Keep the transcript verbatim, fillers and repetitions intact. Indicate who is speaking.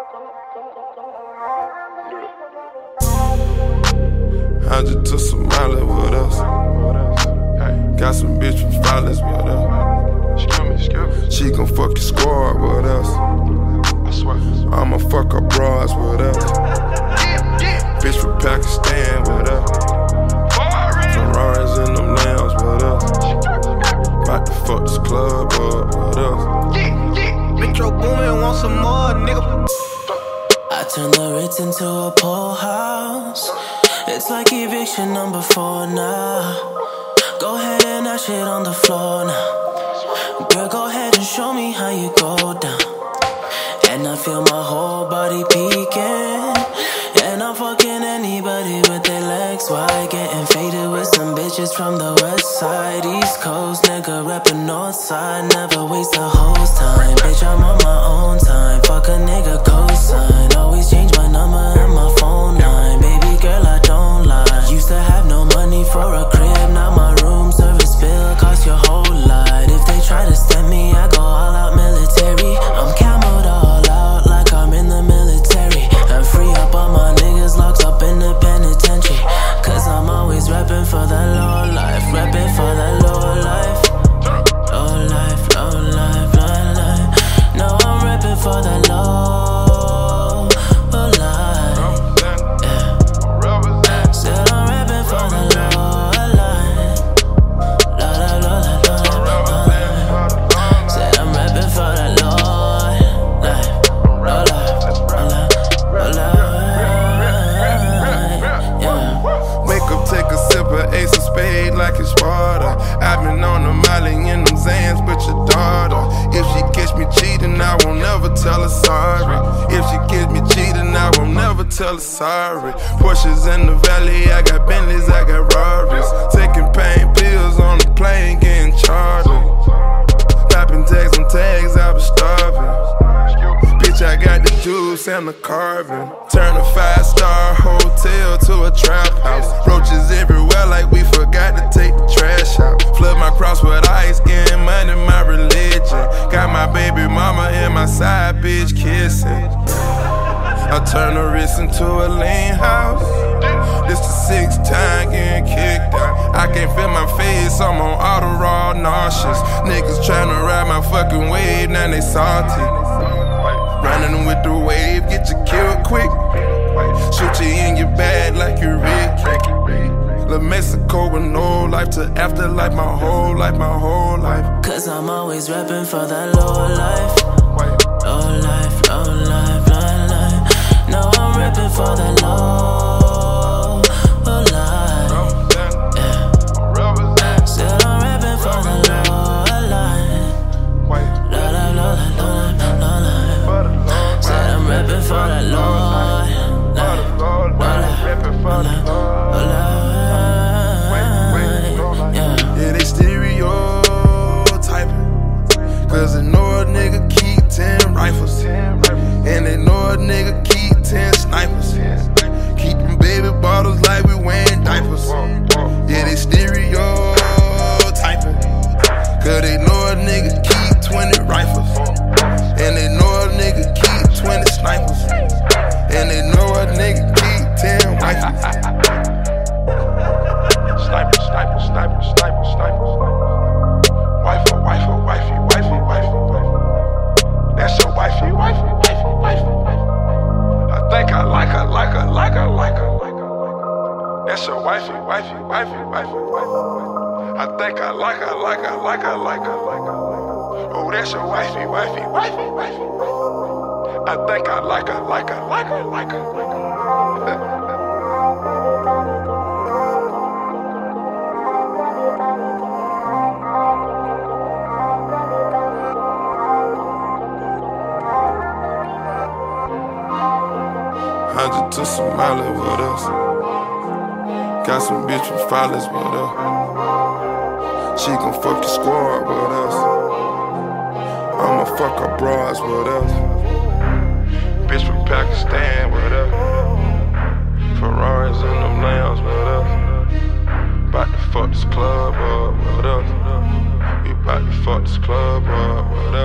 Speaker 1: I just took some Molly with us. Got some bitch from Follies with us. She gon' fuck your squad with us. I'ma fuck her bras with us. Bitch from Pakistan with us. Ferraris in them lambs with us. About to fuck this club up with us.
Speaker 2: Metro Boomin, want some more, nigga.
Speaker 3: I turn the Ritz into a pool house. It's like eviction number four now. Go ahead and that shit on the floor now. Girl, go ahead and show me how you go down. And I feel my whole body peeking. And I'm fucking anybody with their legs wide. Getting faded with some bitches from the west side. East Coast, nigga rapping north side. Never waste a host time. Bitch, I'm on my own time. Fuck a nigga cosign. Always change my number and my phone line. Baby girl, I don't lie. Used to have no money for a crib. Now my room service bill cost your whole lot. If they try to stem me, I go all out military. I'm camoed all out like I'm in the military. And free up all my niggas locked up in the penitentiary. Cause I'm always reppin' for the low life. Reppin' for the low life. Low life, low life, low life. No, I'm reppin' for the low, low life. Yeah. Said I'm reppin' for the low life. Low life, low life, low life. Said I'm reppin' for the low life. Low life, low life, low life. Yeah.
Speaker 1: Wake up, take a sip of Ace of Spade like it's water. I've been on the Molly in them Zans, but your daughter. If she catch me cheating, I won't never tell her sorry. If she catch me cheating, I won't never tell her sorry. Porsches in the valley, I got Bentleys, I got Rarries. Taking pain pills on the plane, getting chartered. Popping tags on tags, I was starving. Bitch, I got the juice and the carving. Turn a five-star hotel to a trap house. Roaches everywhere like we forgot to take the trash out. Flood my cross with ice, getting money, my religion. Got my baby mama and my side bitch kissing. I turn the wrist into a lean house. This the sixth time getting kicked out. I can't feel my face, I'm on Adderall, nauseous. Niggas tryna ride my fucking wave, now they salty. Running with the wave, get you killed quick. Shoot you in your bag like you're Rick. La Mexico with no life to afterlife, my whole life, my whole life.
Speaker 3: Cause I'm always reppin' for that low life. Low life, low life, low life. No, I'm reppin' for that low, low life. Yeah. Said I'm reppin' for the low life. Low life, low life, low life, low life. Said I'm reppin' for that low life. Low life, low life, low life.
Speaker 1: Yeah, they stereotyping. Cause they know a nigga keep ten rifles. And they know a nigga keep ten snipers. Keepin' baby bottles like we wearing diapers. Yeah, they stereotyping. Cause they know a nigga keep twenty rifles. And they know a nigga keep twenty snipers. And they know a nigga keep ten rifles. Sniper, sniper, sniper, sniper, sniper. Wifey, wifey, wifey, wifey, wifey, wifey. That's your wifey, wifey, wifey, wifey, wifey. I think I like her, like her, like her, like her, like her. That's your wifey, wifey, wifey, wifey, wifey. I think I like her, like her, like her, like her, like her. Oh, that's your wifey, wifey, wifey, wifey, wifey. I think I like her, like her, like her, like her, like her. I just took some Molly with us. Got some bitch from Follies with us. She gon' fuck your squad with us. I'ma fuck her bras with us. Bitch from Pakistan with us. Ferraris in them lambs with us. About to fuck this club up with us. We about to fuck this club up with us.